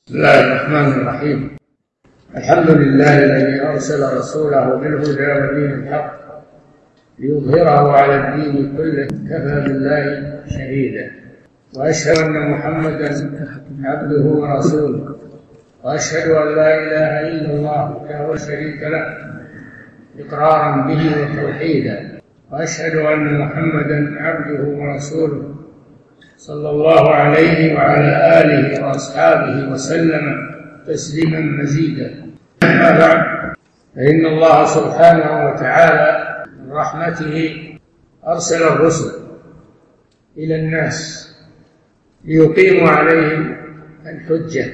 بسم الله الرحمن الرحيم. الحمد لله الذي أرسل رسوله بالهدى ودين الحق ليظهره على الدين كله كفى بالله شهيدا، وأشهد أن محمدا عبده ورسوله، وأشهد أن لا إله إلا الله وحده لا شريك له إقرارا به وتوحيدا، وأشهد أن محمدا عبده ورسوله صلى الله عليه وعلى آله وأصحابه وسلم تسليما مزيدا. أما بعد، فإن الله سبحانه وتعالى من رحمته أرسل الرسل إلى الناس ليقيموا عليهم الحجة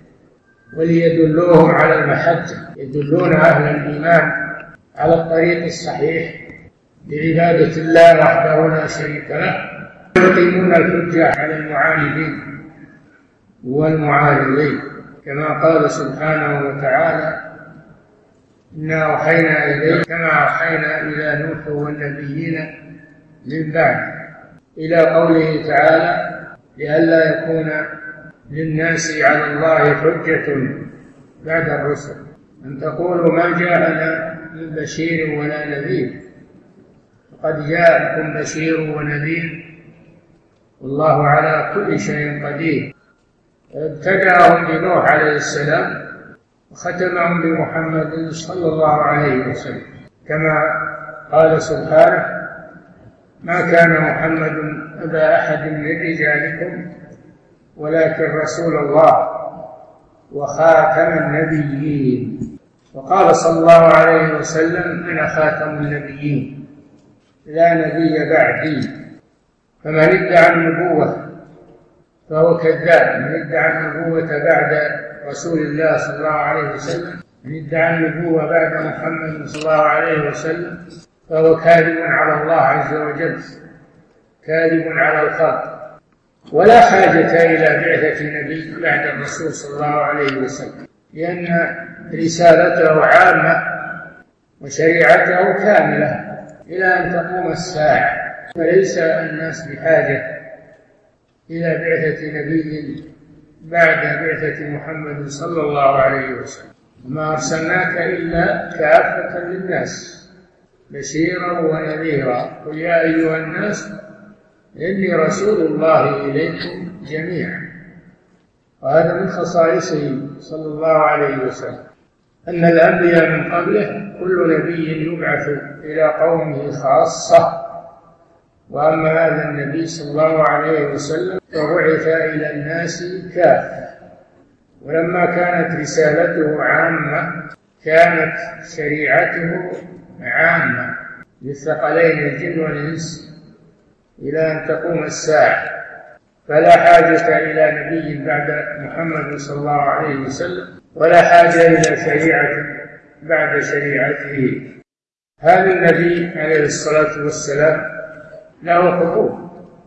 وليدلوهم على المحجة، يدلون أهل الإيمان على الطريق الصحيح لعبادة الله وحده لا شريك له، يقيمون الحجة على المعاندين والمعارضين، كما قال سبحانه وتعالى: إنا أوحينا إليك كما أوحينا إلى نوح والنبيين من بعد، إلى قوله تعالى: لئلا يكون للناس على الله حجة بعد الرسل أن تقولوا ما جاءنا من بشير ولا نذير، فقد جاءكم بشير ونذير والله على كل شيء قدير. ابتدأهم بنوح عليه السلام وختمهم بمحمد صلى الله عليه وسلم، كما قال سبحانه: ما كان محمد أبا أحد من رجالكم ولكن رسول الله وخاتم النبيين. وقال صلى الله عليه وسلم: أنا خاتم النبيين لا نبي بعدي، فمن ادعى النبوة فهو كذاب، من ادعى النبوة بعد رسول الله صلى الله عليه وسلم، من ادعى النبوة بعد محمد صلى الله عليه وسلم فهو كاذب على الله عز وجل، كاذب على الخلق. ولا حاجة إلى بعثة نبي بعد الرسول صلى الله عليه وسلم، لأن رسالته عامة وشريعته كاملة إلى أن تقوم الساعة، فليس الناس بحاجة إلى بعثة نبي بعد بعثة محمد صلى الله عليه وسلم. وما أرسلناك إلا كافة للناس بشيرا ونذيرا، قل يا أيها الناس إني رسول الله إليكم جميعا. وهذا من خصائصه صلى الله عليه وسلم، أن الأنبياء من قبله كل نبي يبعث إلى قومه خاصة، وأما هذا النبي صلى الله عليه وسلم فبعث إلى الناس كافة. ولما كانت رسالته عامة كانت شريعته عامة للثقلين الجن والإنس إلى أن تقوم الساعة، فلا حاجة إلى نبي بعد محمد صلى الله عليه وسلم، ولا حاجة إلى شريعة بعد شريعته. هذا النبي عليه الصلاة والسلام له حقوق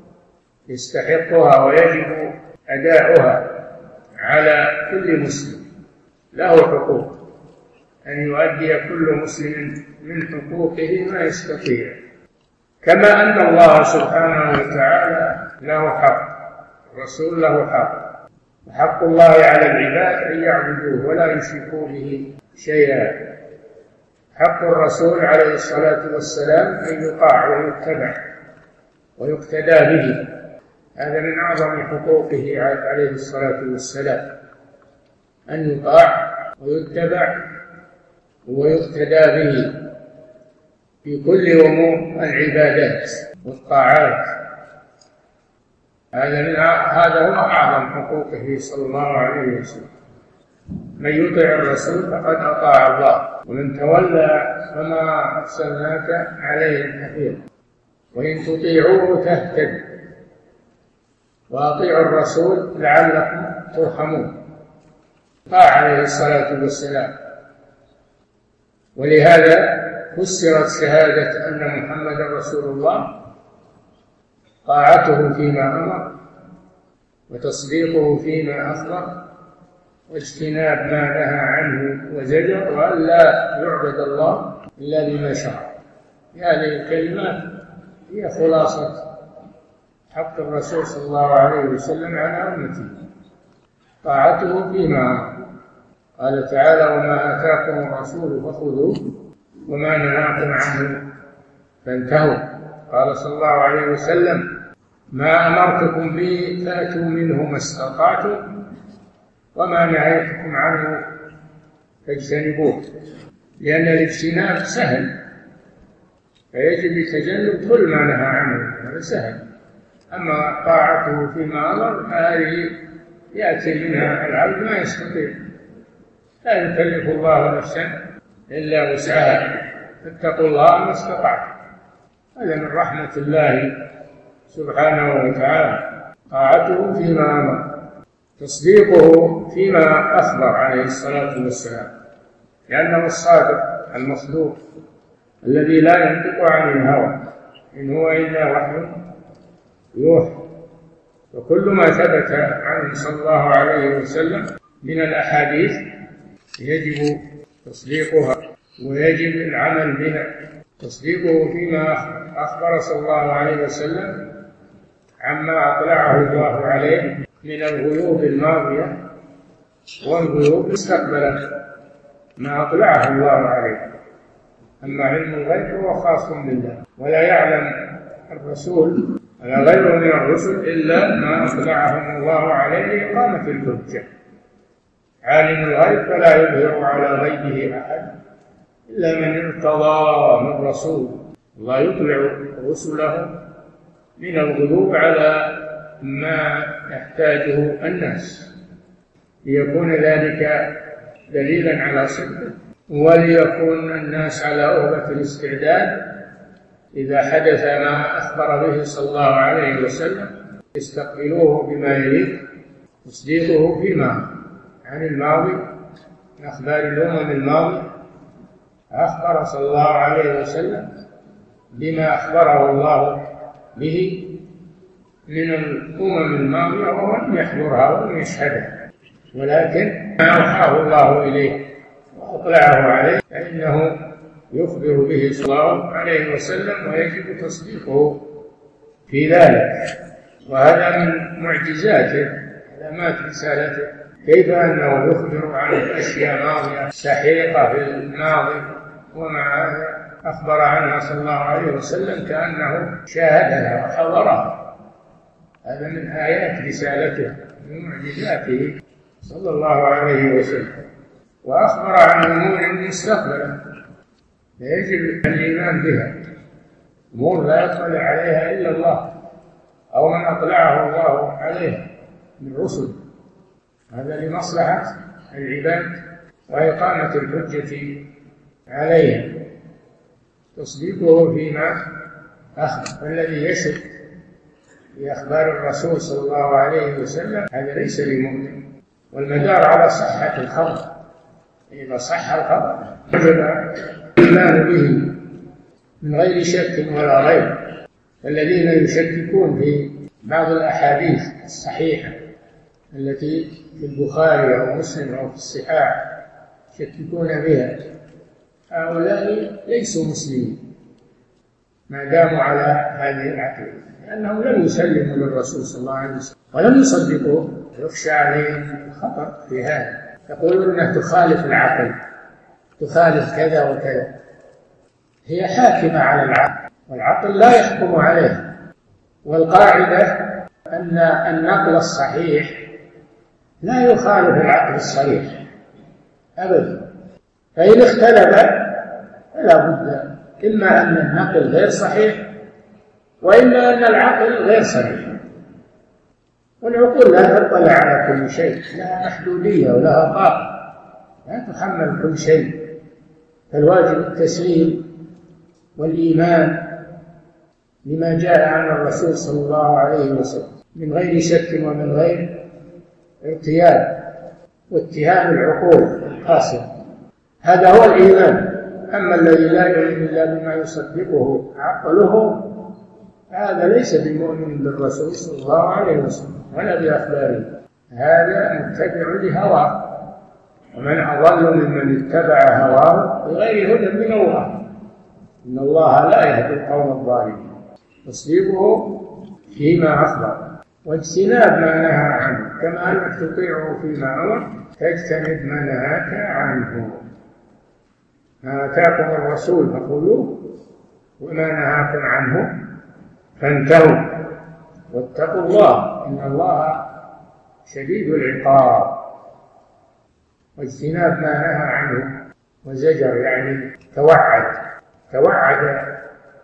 يستحقها ويجب أداؤها على كل مسلم، له حقوق أن يؤدي كل مسلم من حقوقه ما يستطيع، كما أن الله سبحانه وتعالى له حق، الرسول له حق، وحق الله على العباد أن يعبدوه ولا يشركوا به شيئا. حق الرسول عليه الصلاة والسلام أن يطاع ويتبع ويقتدى به، هذا من أعظم حقوقه عليه الصلاة والسلام، أن يطاع ويتبع ويقتدى به في كل أمور العبادات والطاعات. هذا هو أعظم حقوقه صلى الله عليه وسلم. من يطع الرسول فقد أطاع الله، ومن تولى فما أرسلناك عليهم حفيظا، وإن تطيعوه تهتدوا، وأطيعوا الرسول لعلكم ترحمون. طاع عليه الصلاة والسلام، ولهذا فسرت شهادة أن محمد رسول الله طاعته فيما أمر، وتصديقه فيما أخبر، واجتناب ما نهى عنه وزجر، وأن لا يعبد الله إلا بما شرع. هذه الكلمات هي خلاصة حق الرسول صلى الله عليه وسلم على أمته. طاعته فيما أمر. قال تعالى: وما آتاكم الرسول فخذوه وما نهاكم عنه فانتهوا. قال صلى الله عليه وسلم: ما أمرتكم به فأتوا منه ما استطعتم وما نهيتكم عنه فاجتنبوه. لأن الاجتناب سهل، فيجب تجنب كل ما نهى عنه، هذا سهل. أما طاعته فيما أمر فهذه يأتي منها العبد ما يستطيع. لا يكلف الله نفسا إلا وسعها، فاتقوا الله ما استطعتم. هذا من رحمة الله سبحانه وتعالى. طاعته فيما أمر، تصديقه فيما أخبر عليه الصلاة والسلام، لأنه الصادق المصدوق الذي لا ينطق عن الهوى، إن هو إلا وحي يوحى. وكل ما ثبت عنه صلى الله عليه وسلم من الأحاديث يجب تصديقها ويجب العمل بها. تصديقه فيما أخبر صلى الله عليه وسلم عما أطلعه الله عليه من الغيوب الماضية والغيوب المستقبلة، ما أطلعه الله عليه. أما علم الغيب هو خاص بالله، ولا يعلم الرسول ولا غيره من الرسل إلا ما أطلعهم الله عليه لإقامة الحجة. عالم الغيب فلا يظهر على غيبه أحد إلا من ارتضى من رسول. الله يطلع رسله من الغيوب على ما يحتاجه الناس، ليكون ذلك دليلا على صدقه، وليكون الناس على أهبة الاستعداد إذا حدث ما أخبر به صلى الله عليه وسلم يستقبلوه بما يليق. تصديقه فيما عن الماضي، من أخبار الأمم الماضية، أخبر صلى الله عليه وسلم بما أخبره الله به من الأمم الماضية وهو لم يحضرها ولم يشهدها، ولكن ما أوحاه الله إليه وأطلعه عليه فإنه يخبر به صلى الله عليه وسلم، ويجب تصديقه في ذلك. وهذا من معجزاته، علامات رسالته، كيف أنه يخبر عن أشياء ماضية سحيقة في الماضي ومع هذا أخبر عنها صلى الله عليه وسلم كأنه شاهدها وحضرها. هذا من آيات رسالته، من معجزاته صلى الله عليه وسلم. وأخبر عن أمور مستقبلة فيجب الإيمان بها، أمور لا يطلع عليها إلا الله أو من أطلعه الله عليها من رسل. هذا لمصلحة العباد وإقامة الحجة عليهم. تصديقه فيما أخبر. والذي يشك في أخبار الرسول صلى الله عليه وسلم هذا ليس بمؤمن. والمدار على صحة الخبر، إذا صح الخبر وجب الإيمان به من غير شك ولا ريب. الذين يشككون في بعض الأحاديث الصحيحة التي في البخاري أو مسلم أو في الصحاح يشككون بها، هؤلاء ليسوا مسلمين ما داموا على هذه العقيدة، لأنهم لم يسلموا للرسول صلى الله عليه وسلم ولم يصدقوه. يخشى عليهم الخطر في هذا، يقولون أنها تخالف العقل، تخالف كذا وكذا. هي حاكمة على العقل والعقل لا يحكم عليها. والقاعدة أن النقل الصحيح لا يخالف العقل الصريح أبدا. فإن اختلف فلا بد إما أن النقل غير صحيح وإما أن العقل غير صحيح. والعقول لا تطلع على كل شيء، لها محدودية ولها طاقة، لا تحمل كل شيء. فالواجب التسليم والإيمان لما جاء عن الرسول صلى الله عليه وسلم من غير شك ومن غير ارتياب واتهام العقول القاسية. هذا هو الإيمان. أما الذي لا يؤمن إلا بما يصدقه عقله هذا ليس بمؤمن بالرسول صلى الله عليه وسلم ولا بأخباره، هذا متبع لهواه. ومن أضل ممن اتبع هواه بغير هدى من الله، إن الله لا يهدي القوم الظالمين. تصديقه فيما أخبر واجتناب ما نهى عنه، كما أنك تطيعه فيما أمر تجتنب ما نهاك عنه. ما آتاكم الرسول فخذوه وما نهاكم عنه فانتهوا واتقوا الله إن الله شديد العقاب. واجتناب ما نهى عنه وزجر، يعني توعد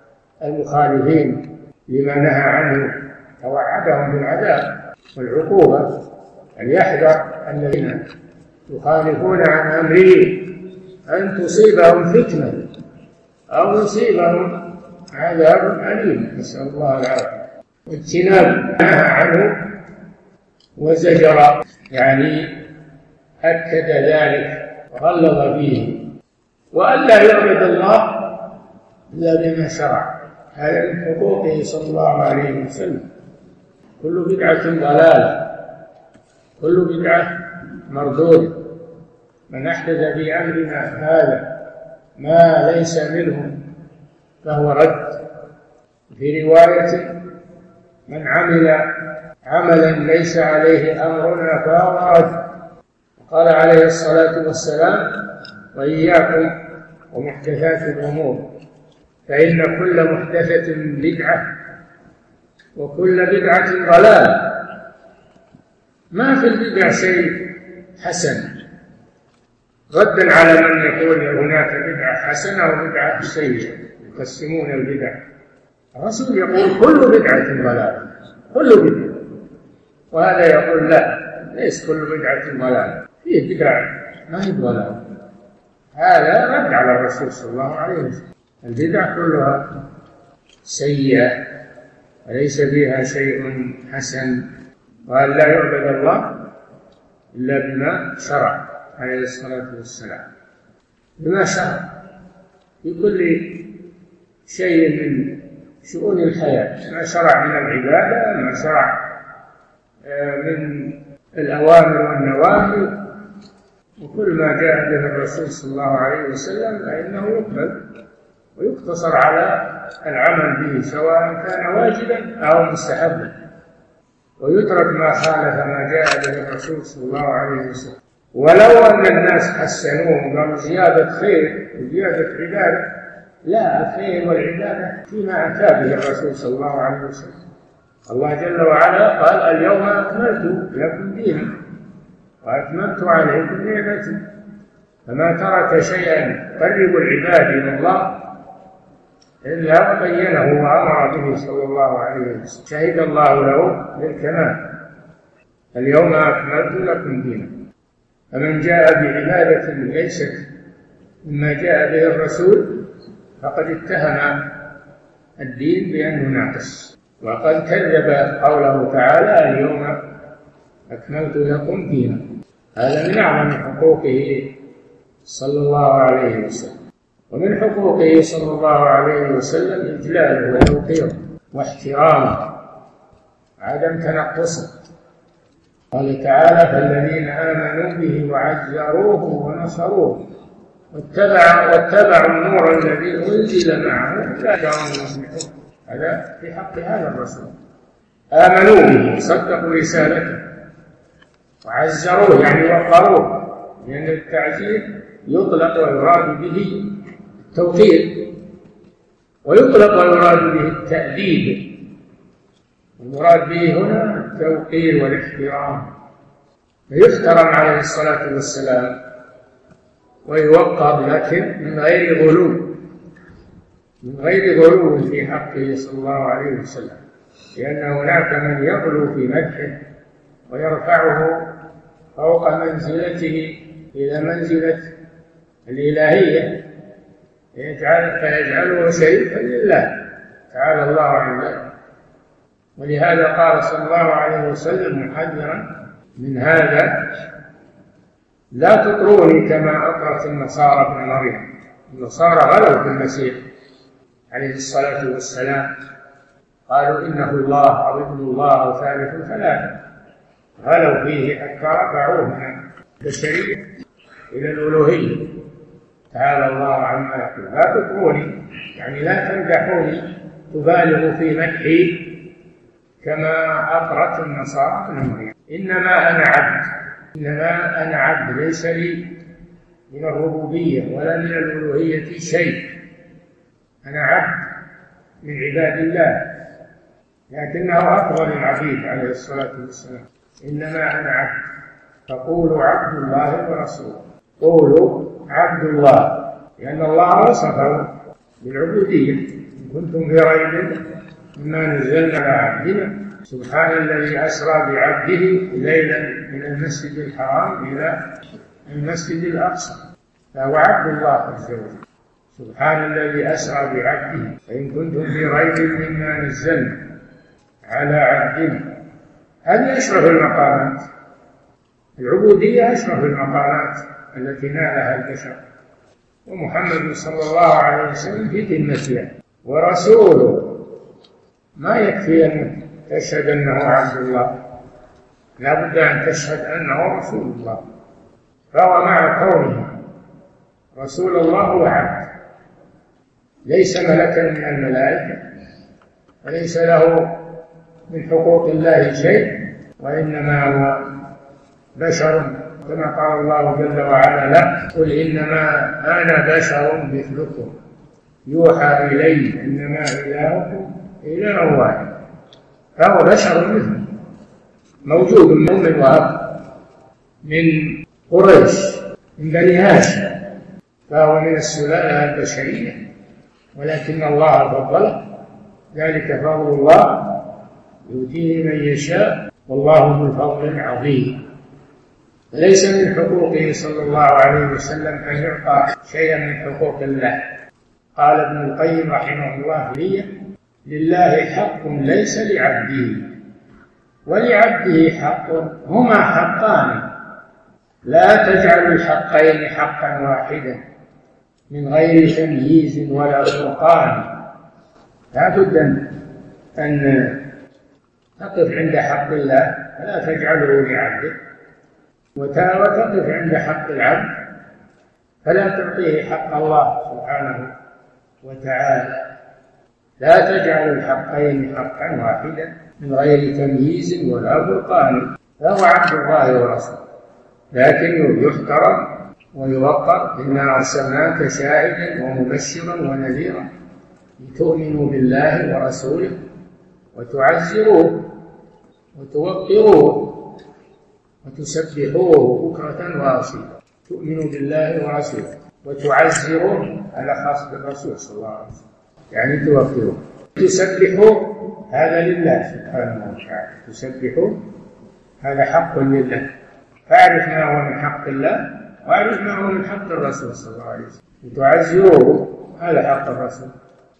المخالفين لما نهى عنه، توعدهم بالعذاب والعقوبة. أن يحذر الذين يخالفون عن أمره أن تصيبهم فتنة أو يصيبهم عذاب أليم، نسأل الله العافية. واجتناب نهى عنه وزجر، يعني أكد ذلك وغلظ فيه. وأن لا يعبد الله إلا بما شرع، هذا من حقوقه صلى الله عليه وسلم. كل بدعة ضلالة، كل بدعة مردودة. من أحدث في أمرنا هذا ما ليس منه فهو رد. في رواية من عمل عملا ليس عليه أمرنا فهو رد. قال عليه الصلاة والسلام: وإياكم ومحدثات الأمور فإن كل محدثة بدعة وكل بدعة ضلالة. ما في البدع شيء حسن، ردا على من يقول هناك بدعة حسنة وبدعة سيئة، يقسمون البدع. الرسول يقول كل بدعة ضلالة، كل بدعة، وهذا يقول لا، ليس كل بدعة ضلالة، فيه بدعة ما هي ضلالة. هذا رد على الرسول صلى الله عليه وسلم. البدع كلها سيئة وليس فيها شيء حسن. وأن لا يعبد الله إلا بما شرع عليه الصلاة والسلام، بما شرع في كل شيء من شؤون الحياة، ما شرع من العبادة، ما شرع من الأوامر والنواهي، وكل ما جاء به الرسول صلى الله عليه وسلم فإنه يقبل ويقتصر على العمل به، سواء كان واجبا أو مستحبا، ويترك ما خالف ما جاء به الرسول صلى الله عليه وسلم. ولو أن الناس حسنوه وقالوا زيادة خير وزيادة عبادة، لا، الخير والعبادة فيما أتى به الرسول صلى الله عليه وسلم. الله جل وعلا قال: اليوم أكملت لكم دينكم وأتممت عليكم نعمتي. فما ترك شيئا يقرب العباد إلى الله إلا وبينه وأمر به صلى الله عليه وسلم. شهد الله له بالكمال: اليوم أكملت لكم دينكم. فمن جاء بعبادة ليست مما جاء به الرسول فقد اتهم الدين بأنه ناقص، وقد كذب قوله تعالى: اليوم أكملت لكم دينكم. هذا من أعظم حقوقه صلى الله عليه وسلم. ومن حقوقه صلى الله عليه وسلم إجلاله وتوقيره واحترامه، عدم تنقصه. قال تعالى: فالذين آمنوا به وعزروه ونصروه واتبعوا النور الذي أنزل معه أولئك هم المفلحون. هذا في حق هذا الرسول. آمنوا به، صدقوا رسالته، وعزروه يعني وقروه، لأن التعزير يطلق ويراد به التوقير، ويطلق ويراد به التأديب. المراد به هنا التوقير والاحترام، فيحترم عليه الصلاة والسلام ويوقر، لكن من غير غلو في حقه صلى الله عليه وسلم، لأن هناك من يغلو في مدحه ويرفعه فوق منزلته إلى منزلة الإلهية، فيجعله شريكا لله تعالى الله عن ذلك. ولهذا قال صلى الله عليه وسلم محذرا من هذا: لا تطروني كما أطرت النصارى ابن مريم. النصارى غلوا في المسيح عليه الصلاة والسلام، قالوا إنه الله أو ابن الله أو ثالث ثلاثة، غلوا فيه حتى رفعوه من البشرية إلى الألوهية تعالى الله عما يقول. لا تطروني يعني لا تمدحوني، تبالغوا في مدحي كما أقرت النصارى ابن مريم. إنما أنا عبد، إنما أنا عبد، ليس لي من الربوبية ولا من الألوهية شيء، أنا عبد من عباد الله، لكنه أفضل العبيد عليه الصلاة والسلام. إنما أنا عبد، فقولوا عبد الله ورسوله، قولوا عبد الله، لأن الله وصفه بالعبودية. إن كنتم في ريب مما نزلنا على عبدنا سبحان الذي أسرى بعبده ليلا من المسجد الحرام إلى المسجد الأقصى، فهو عبد الله عز وجل. سبحان الذي أسرى بعبده، فإن كنتم في ريب مما نزلنا على عبدنا. هذه أشرف المقامات، العبودية أشرف المقامات التي نالها البشر، ومحمد صلى الله عليه وسلم في قمتها. ورسوله ما يكفي أن تشهد أنه عبد الله، لا بد أن تشهد أنه رسول الله. فهو مع كونه رسول الله هو عبد، ليس ملكا من الملائكة، وليس له من حقوق الله شيء، وإنما هو بشر كما قال الله جل وعلا له: قل إنما أنا بشر مثلكم يوحى إلي إنما إلهكم إله واحد. فهو بشر مثله، موجود من أم وأب، من قريش، من بني هاشم، فهو من السلالة البشرية، ولكن الله فضله، ذلك فضل الله يؤتيه من يشاء والله ذو الفضل العظيم. ليس من حقوقه صلى الله عليه وسلم أن يعطى شيئا من حقوق الله. قال ابن القيم رحمه الله: لله حق ليس لعبده، ولعبده حق، هما حقان، لا تجعل الحقين حقا واحدا من غير تمييز ولا فرقان. لا بد أن تقف عند حق الله فلا تجعله لعبده، وتقف عند حق العبد فلا تعطيه حق الله سبحانه وتعالى. لا تجعل الحقين حقا واحدا من غير تمييز ولا فرقان. فهو عبد الله ورسوله، لكن يحترم ويوقر: إنا أرسلناك شاهدا ومبشرا ونذيرا لتؤمنوا بالله ورسوله وتعزروه وتوقروه وتسبحوه بكرة وأصيلا. تؤمنوا بالله ورسوله وتعزروه، هذا خاص بالرسول صلى الله عليه وسلم، يعني توقروه. تسبحوه، هذا لله سبحانه وتعالى، تسبحوه هذا حق لله. فاعرف ما هو من حق الله، واعرف ما هو من حق الرسول صلى الله عليه وسلم. وتعزروه، هذا حق الرسول،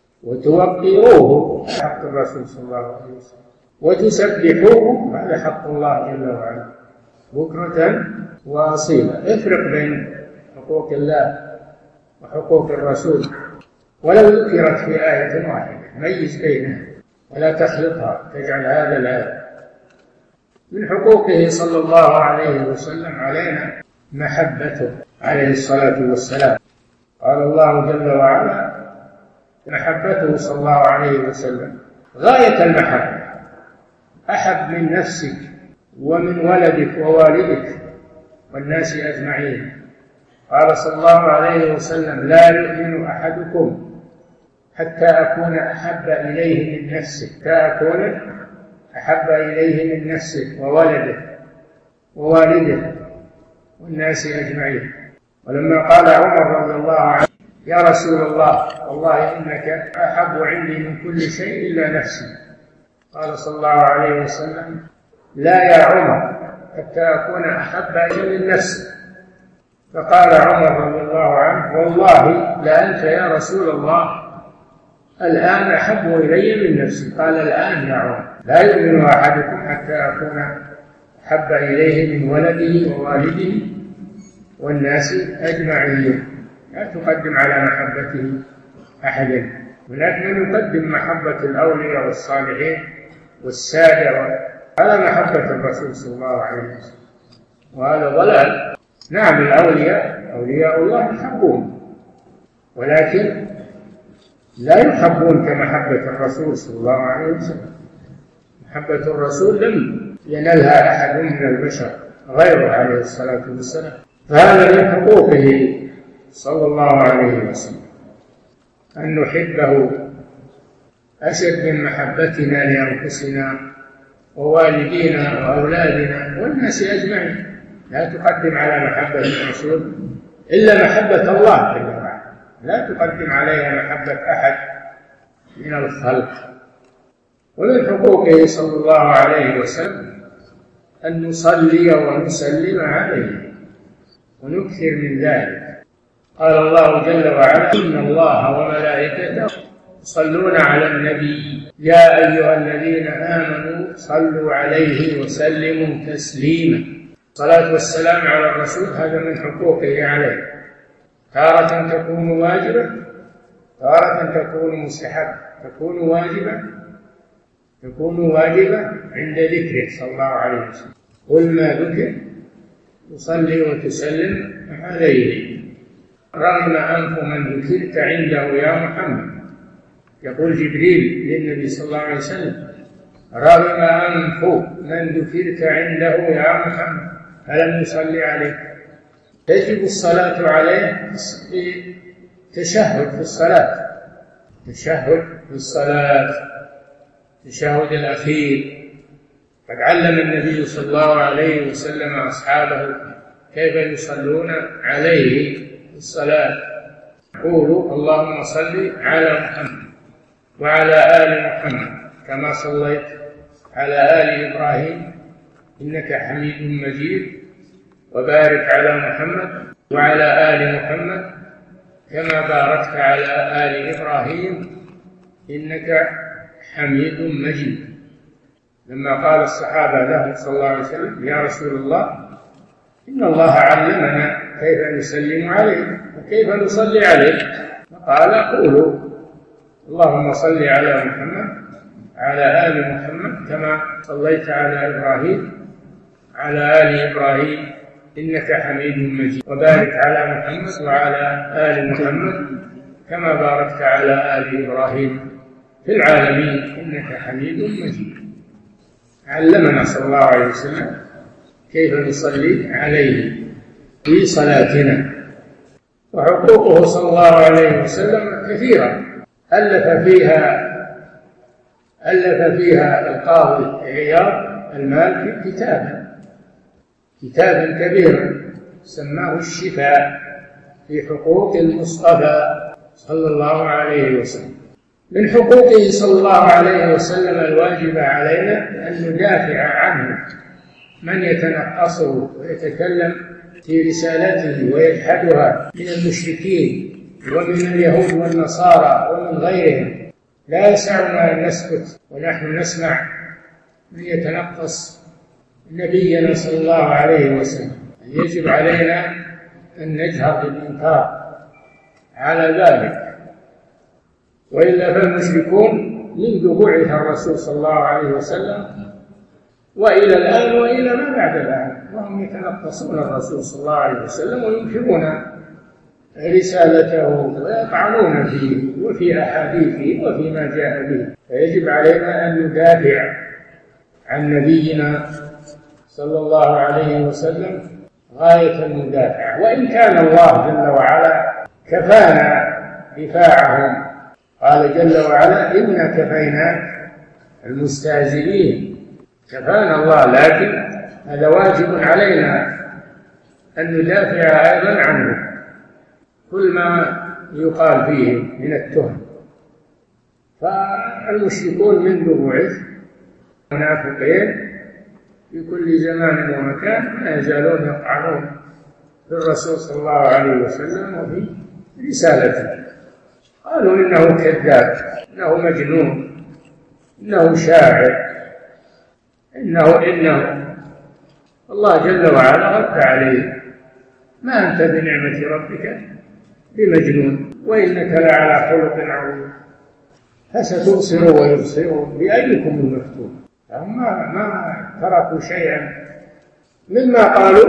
وتوقروه، حق الرسول صلى الله عليه وسلم، وتسبحوه، هذا حق الله جل وعلا بكرة وأصيلا. افرق بين حقوق الله وحقوق الرسول، ولو ذكرت في آية واحدة ميز بينها ولا تخلطها، تجعل هذا لا. من حقوقه صلى الله عليه وسلم علينا محبته عليه الصلاة والسلام. قال الله جل وعلا: محبته صلى الله عليه وسلم غاية المحبة، أحب من نفسك ومن ولدك ووالدك والناس أجمعين. قال صلى الله عليه وسلم: لا يؤمن أحدكم حتى أكون أحب إليه من نفسه، حتى أكون أحب إليه من نفسه ووالده والناس أجمعين. ولما قال عمر رضي الله عنه: يا رسول الله والله إنك أحب عندي من كل شيء إلا نفسي، قال صلى الله عليه وسلم: لا يا عمر حتى أكون أحب إليه من نفسي. فقال عمر رضي الله عنه: والله لأنت يا رسول الله الآن أحب إلي من نفسي. قال: الآن يا عمر لا يؤمن أحدكم حتى أكون أحب إليه من ولده ووالده والناس أجمعين. لا تقدم على محبته أحدا، ولكن نقدم محبة الأولياء والصالحين والسادة، هذا محبة الرسول صلى الله عليه وسلم، وهذا ضلال. نعم الأولياء أولياء الله يحبون، ولكن لا يحبون كمحبة الرسول صلى الله عليه وسلم. محبة الرسول لم ينلها أحد من البشر غيره عليه الصلاة والسلام، فهذا من حقوقه صلى الله عليه وسلم أن نحبه أشد من محبتنا لأنفسنا ووالدينا وأولادنا والناس أجمعين. لا تقدم على محبة الرسول إلا محبة الله جل وعلا، لا تقدم عليها محبة أحد من الخلق. ومن حقوقه صلى الله عليه وسلم أن نصلي ونسلم عليه ونكثر من ذلك. قال الله جل وعلا: إن الله وملائكته يصلون على النبي يا أيها الذين آمنوا صلوا عليه وسلموا تسليما. الصلاة والسلام على الرسول هذا من حقوقه عليه، تارة تكون واجبة، تارة تكون مستحبة. تكون واجبة عند ذكره صلى الله عليه وسلم، قل ما ذكر تصلي وتسلم عليه. رغم أنف من ذكرت عنده يا محمد، يقول جبريل للنبي صلى الله عليه وسلم: رغم أنف من ذكرت عنده يا محمد فلم يصلي عليك. تجب الصلاة عليه بتشهد في الصلاة، تشهد في الصلاة، التشهد الأخير. قد علم النبي صلى الله عليه وسلم أصحابه كيف يصلون عليه في الصلاة. قولوا: اللهم صل على محمد وعلى آل محمد كما صليت على آل إبراهيم إنك حميد مجيد، وبارك على محمد وعلى آل محمد كما باركت على آل إبراهيم إنك حميد مجيد. لما قال الصحابة له صلى الله عليه وسلم: يا رسول الله إن الله علمنا كيف نسلم عليه وكيف نصلي عليه، فقال: قولوا: اللهم صل على محمد على آل محمد كما صليت على إبراهيم على آل إبراهيم إنك حميد مجيد، وبارك على محمد وعلى آل محمد كما باركت على آل إبراهيم في العالمين إنك حميد مجيد. علمنا صلى الله عليه وسلم كيف نصلي عليه في صلاتنا. وحقوقه صلى الله عليه وسلم كثيرة، ألف فيها القاضي عياض المالكي كتابا كبيرا سماه الشفاء في حقوق المصطفى صلى الله عليه وسلم. من حقوقه صلى الله عليه وسلم الواجب علينا أن ندافع عنه من يتنقصه ويتكلم في رسالته ويجحدها من المشركين ومن اليهود والنصارى ومن غيرهم. لا يسعنا أن نسكت ونحن نسمع من يتنقص نبينا صلى الله عليه وسلم. يجب علينا أن نجهر بالإنكار على ذلك، وإلا فالمشركون منذ بعث الرسول صلى الله عليه وسلم وإلى الآن وإلى ما بعد الآن وهم يتنقصون الرسول صلى الله عليه وسلم وينكرون رسالته ويطعنون فيه وفي أحاديثه وفيما جاء به. فيجب علينا أن ندافع عن نبينا صلى الله عليه وسلم غاية المدافعة، وإن كان الله جل وعلا كفانا دفاعهم. قال جل وعلا: إنا كفيناك المستهزئين. كفانا الله، لكن هذا واجب علينا أن ندافع أيضا عنه كل ما يقال فيه من التهم. فالمشركون منذ بعث منافقين في كل زمان ومكان ما يزالون يطعنون في الرسول صلى الله عليه وسلم وفي رسالته. قالوا إنه كذاب، إنه مجنون، إنه شاعر، إنه الله جل وعلا رد عليه: ما أنت بنعمة ربك بمجنون وإنك لعلى خلق عظيم، فستبصر ويبصرون بأيكم المفتون. فهم ما تركوا شيئا مما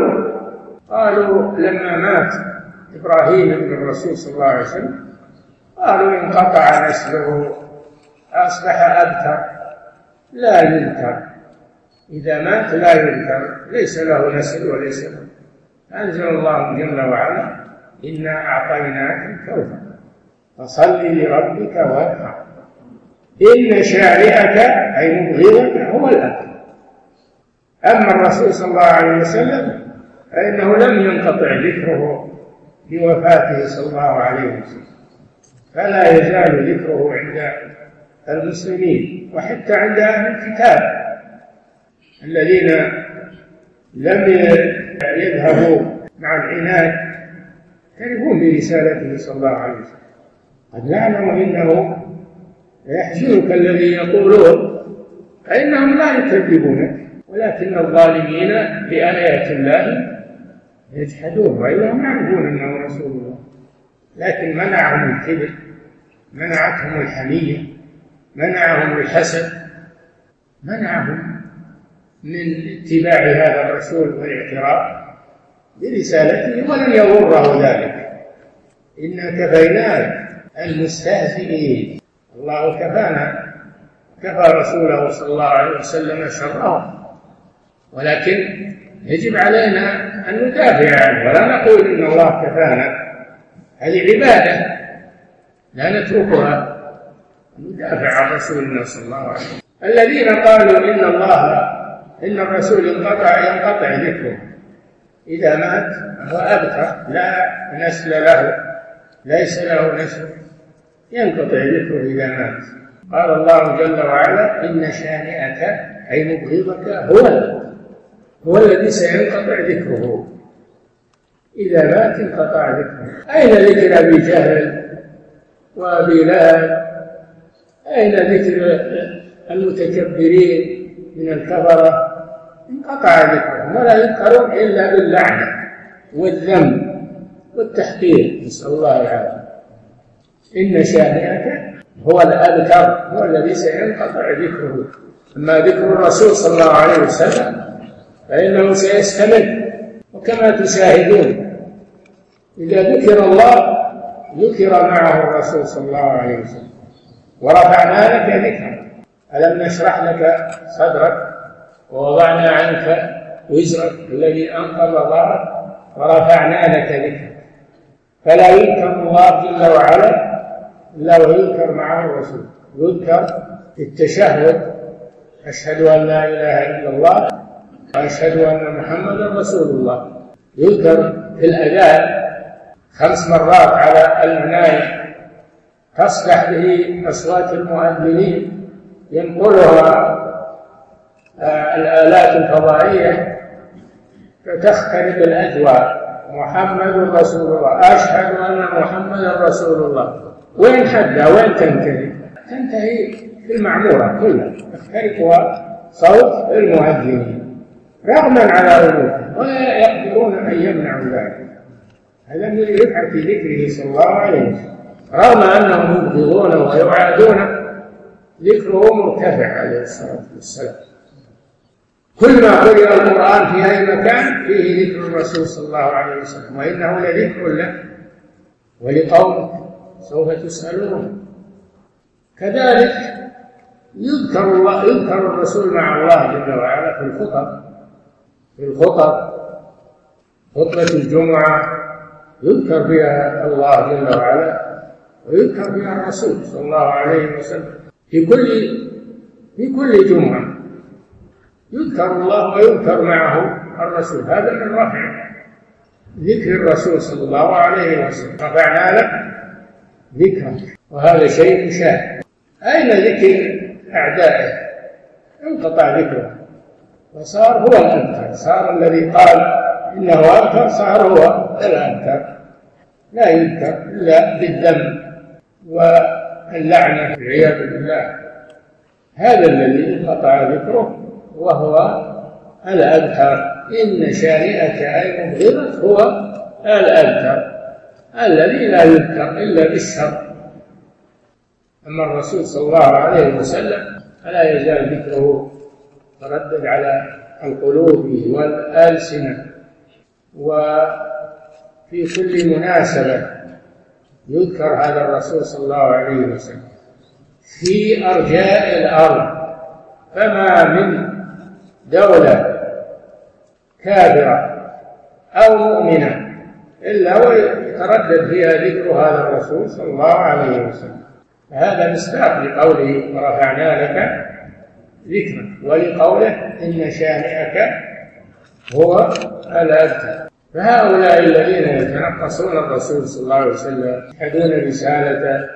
قالوا لما مات إبراهيم ابن الرسول صلى الله عليه وسلم قالوا انقطع نسله، أصبح أبتر، لا يذكر، إذا مات لا يذكر، ليس له نسل وليس له. أنزل الله جل وعلا: إنا أعطيناك الكوثر فصل لربك وانحر إن شانئك أي مبغضك هو الأبتر. أما الرسول صلى الله عليه وسلم فإنه لم ينقطع ذكره بوفاته صلى الله عليه وسلم، فلا يزال ذكره عند المسلمين وحتى عند أهل الكتاب الذين لم يذهبوا مع العناد يعترفون برسالته صلى الله عليه وسلم. قد نعلم إنه يحزنك الذي يقولون فإنهم لا يكذبونك ولكن الظالمين بآيات الله يجحدون، وإنهم يعرفون أنه رسول الله، لكن منعهم الكبر، منعتهم الحمية، منعهم الحسد، منعهم من اتباع هذا الرسول والاعتراف برسالته، ولن يضره ذلك. إنا كفيناك المستهزئين. الله كفى رسوله صلى الله عليه وسلم شرهم، ولكن يجب علينا أن ندافع عنه ولا نقول إن الله كفانا. هذه عبادة لا نتركها، ندافع عن رسولنا صلى الله عليه وسلم. الذين قالوا إن الرسول ينقطع ذكره إذا مات هو أبتر لا نسل له، ليس له نسل، ينقطع ذكره إذا مات. قال الله جل وعلا: إن شانئك أي مبغضك هو الذي سينقطع ذكره، إذا مات انقطع ذكره. أين ذكر أبي جهل وأبي لهب؟ أين ذكر المتكبرين من الكفرة؟ انقطع ذكرهم ولا يذكرون إلا باللعنة والذم والتحقير، نسأل الله العافية. إن شانئك هو الأبتر، هو الذي سينقطع ذكره. أما ذكر الرسول صلى الله عليه وسلم فإنه سيستمر، وكما تشاهدون إذا ذكر الله ذكر معه الرسول صلى الله عليه وسلم. ورفعنا لك ذكرك، ألم نشرح لك صدرك ووضعنا عنك وزرك الذي أنقض ظهرك ورفعنا لك ذكرك. فلا يذكر الله جل وعلا إلا ويذكر معه الرسول. يذكر في التشهد: أشهد أن لا إله إلا الله وأشهد أن محمدا رسول الله. يذكر في الأذان 5 مرات على المنايا تصلح به أصوات المؤذنين ينقلها الآلات الفضائية فتخترق الأجواء: محمد رسول الله، أشهد أن محمدا رسول الله. وين حدها؟ وين تنتهي؟ تنتهي في المعمورة كلها، تخترقها صوت المؤذنين رغما على أنوفهم، ولا يقدرون أن يمنعوا ذلك. هذا من رفعة ذكره صلى الله عليه وسلم، رغم أنهم يبغضونه ويعادونه ذكره مرتفع عليه الصلاة والسلام. كل ما قرئ القرآن في أي مكان فيه ذكر الرسول صلى الله عليه وسلم، وإنه لذكر له ولقومك سوف تسألون. كذلك يذكر الرسول مع الله جل وعلا في الخطب. خطبة الجمعة يذكر بها الله جل وعلا ويذكر بها الرسول صلى الله عليه وسلم. في كل جمعة يذكر الله ويذكر معه الرسول. هذا من رفع ذكر الرسول صلى الله عليه وسلم. رفعنا لك ذكرك، وهذا شيء شاهد. أين ذكر أعدائه؟ انقطع ذكره وصار هو الأبتر. صار الذي قال إنه أبتر صار هو الأبتر، لا يذكر إلا بالذم واللعنة والعياذ بالله. هذا الذي انقطع ذكره وهو الأبتر. إن شانئك أي مبغضك هو الأبتر الذي لا يذكر إلا بالشر. أما الرسول صلى الله عليه وسلم فلا يزال ذكره تردد على القلوب والألسنة، وفي كل مناسبة يذكر هذا الرسول صلى الله عليه وسلم في أرجاء الأرض فما من دولة كافرة أو مؤمنة إلا ويتردد فيها ذكر هذا الرسول صلى الله عليه وسلم. هذا مصداق لقوله ورفعنا لك ذكرك، ولقوله إن شانئك هو الأبتر. فهؤلاء الذين يتنقصون الرسول صلى الله عليه وسلم يحدون رسالته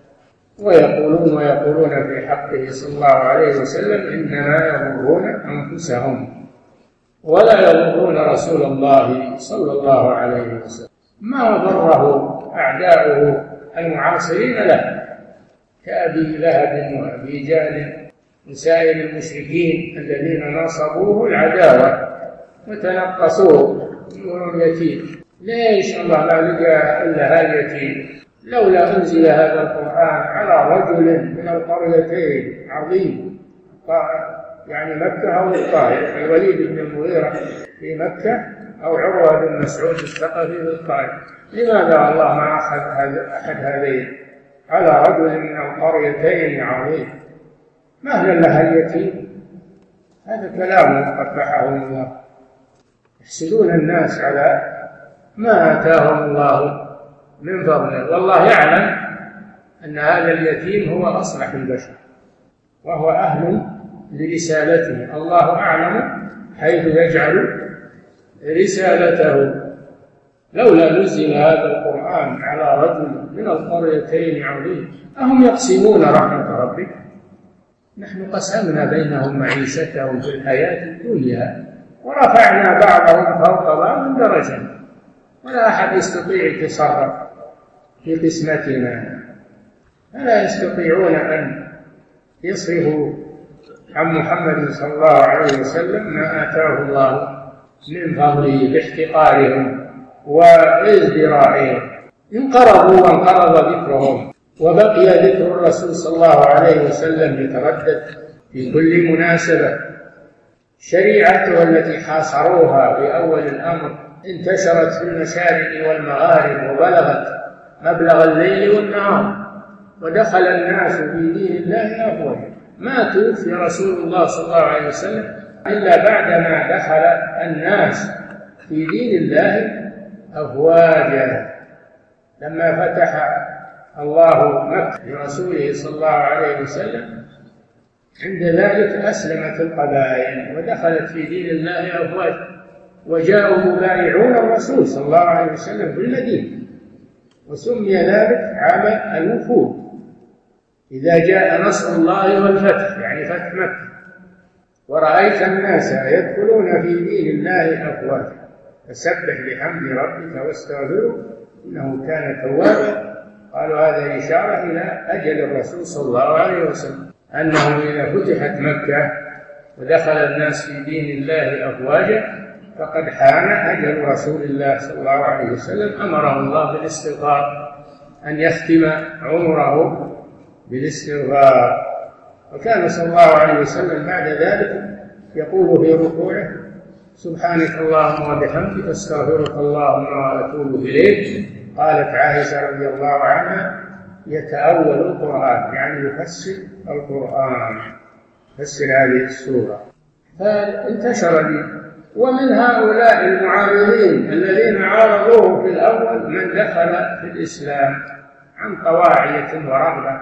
ويقولون في حقه صلى الله عليه وسلم إنما يضرون أنفسهم ولا يضرون رسول الله صلى الله عليه وسلم. ما ضره أعداؤه المعاصرين له كأبي لهب وأبي جهل وسائر المشركين الذين نصبوه العداوة وتنقصوه يقولون يتيم. ليش الله لا لقى إلا هذا اليتيم؟ لولا أنزل هذا القرآن على رجل من القريتين عظيم، يعني مكة أو الطائف، الوليد بن المغيرة في مكة أو عروة بن مسعود الثقفي في الطائف. لماذا الله ما أخذ أحد هذين على رجل من القريتين عظيم؟ مهلا لها اليتيم. هذا كلام قبحهم الله. يحسدون الناس على ما آتاهم الله من فضله، والله يعلم أن هذا اليتيم هو أصلح البشر وهو أهل لرسالته. الله أعلم حيث يجعل رسالته. لولا نزل هذا القرآن على رجل من القريتين عظيم أهم يقسمون رحمة ربك نحن قسمنا بينهم معيشتهم في الحياة الدنيا ورفعنا بعضهم فوق بعض درجة ولا أحد يستطيع يتصرف في قسمتنا. فلا يستطيعون أن يصرفوا عن محمد صلى الله عليه وسلم ما آتاه الله من فضله باحتقارهم وازدرائهم. انقرضوا وانقرض ذكرهم وبقي ذكر الرسول صلى الله عليه وسلم يتردد في كل مناسبة. شريعته التي حاصروها في أول الأمر انتشرت في المشارق والمغارب وبلغت مبلغ الليل والنهار ودخل الناس في دين الله أفواجا. ما توفي رسول الله صلى الله عليه وسلم إلا بعدما دخل الناس في دين الله أفواجا. لما فتح الله مكة لرسوله صلى الله عليه وسلم عند ذلك أسلمت القبائل ودخلت في دين الله أفواجا وجاءوا مبايعون الرسول صلى الله عليه وسلم في المدينة وسمي ذلك عام الوفود. إذا جاء نصر الله والفتح يعني فتح مكة ورأيت الناس يدخلون في دين الله أفواجا فسبح بحمد ربك واستغفره إنه كان توابا. قالوا هذا إشارة إلى أجل الرسول صلى الله عليه وسلم أنه إذا فتحت مكة ودخل الناس في دين الله أفواجا فقد حان أجل رسول الله صلى الله عليه وسلم. أمره الله بالاستغفار أن يختم عمره بالاستغفار. وكان صلى الله عليه وسلم بعد ذلك يقول في ركوعه سبحانك اللهم وبحمدك استغفرك اللهم وأتوب إليك. قالت عائشة رضي الله عنها يتأول القرآن يعني يفسر القرآن يفسر هذه السورة. فانتشر لي. ومن هؤلاء المعارضين الذين عارضوه في الأول من دخل في الإسلام عن طواعية ورغبة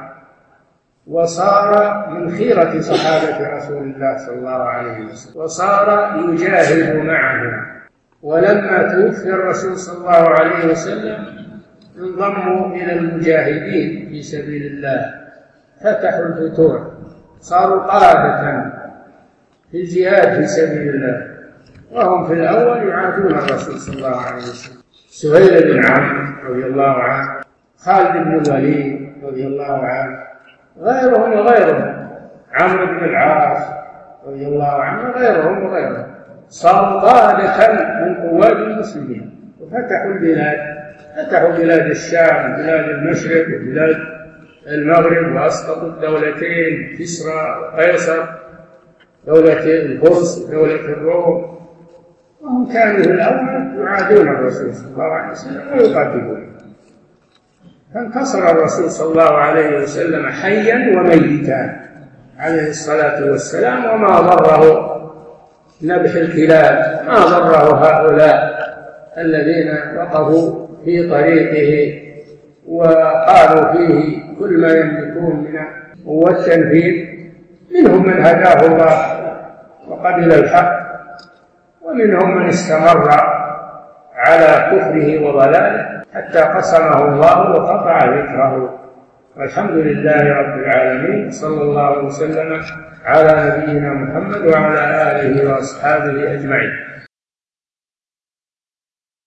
وصار من خيرة صحابة رسول الله صلى الله عليه وسلم وصار يجاهد معهم. ولما توفي الرسول صلى الله عليه وسلم انضموا إلى المجاهدين في سبيل الله فتحوا الفتوح صاروا قادة في الجهاد في سبيل الله وهم في الأول يعادون الرسول صلى الله عليه وسلم. سهيل بن عمرو رضي الله عنه خالد بن الوليد رضي الله عنه غيرهم وغيرهم عمرو بن العاص رضي الله عنه غيرهم وغيرهم صاروا قادة من قوات المسلمين وفتحوا البلاد. فتحوا بلاد الشام بلاد المشرق وبلاد المغرب وأسقطوا الدولتين كسرى وقيصر دولة الفرس ودولة الروم وهم كانوا في الأول يعادون الرسول صلى الله عليه وسلم ويقاتلون. فانتصر الرسول صلى الله عليه وسلم حيا وميتا عليه الصلاة والسلام، وما ضره نبح الكلاب، ما ضره هؤلاء الذين وقفوا في طريقه وقالوا فيه كل ما يملكون من والتنفيذ. منهم من هداه الله وقبل الحق، ومنهم من استمر على كفره وضلاله حتى قسمه الله وقطع ذكره. والحمد لله رب العالمين، صلى الله وسلم على نبينا محمد وعلى آله وأصحابه أجمعين.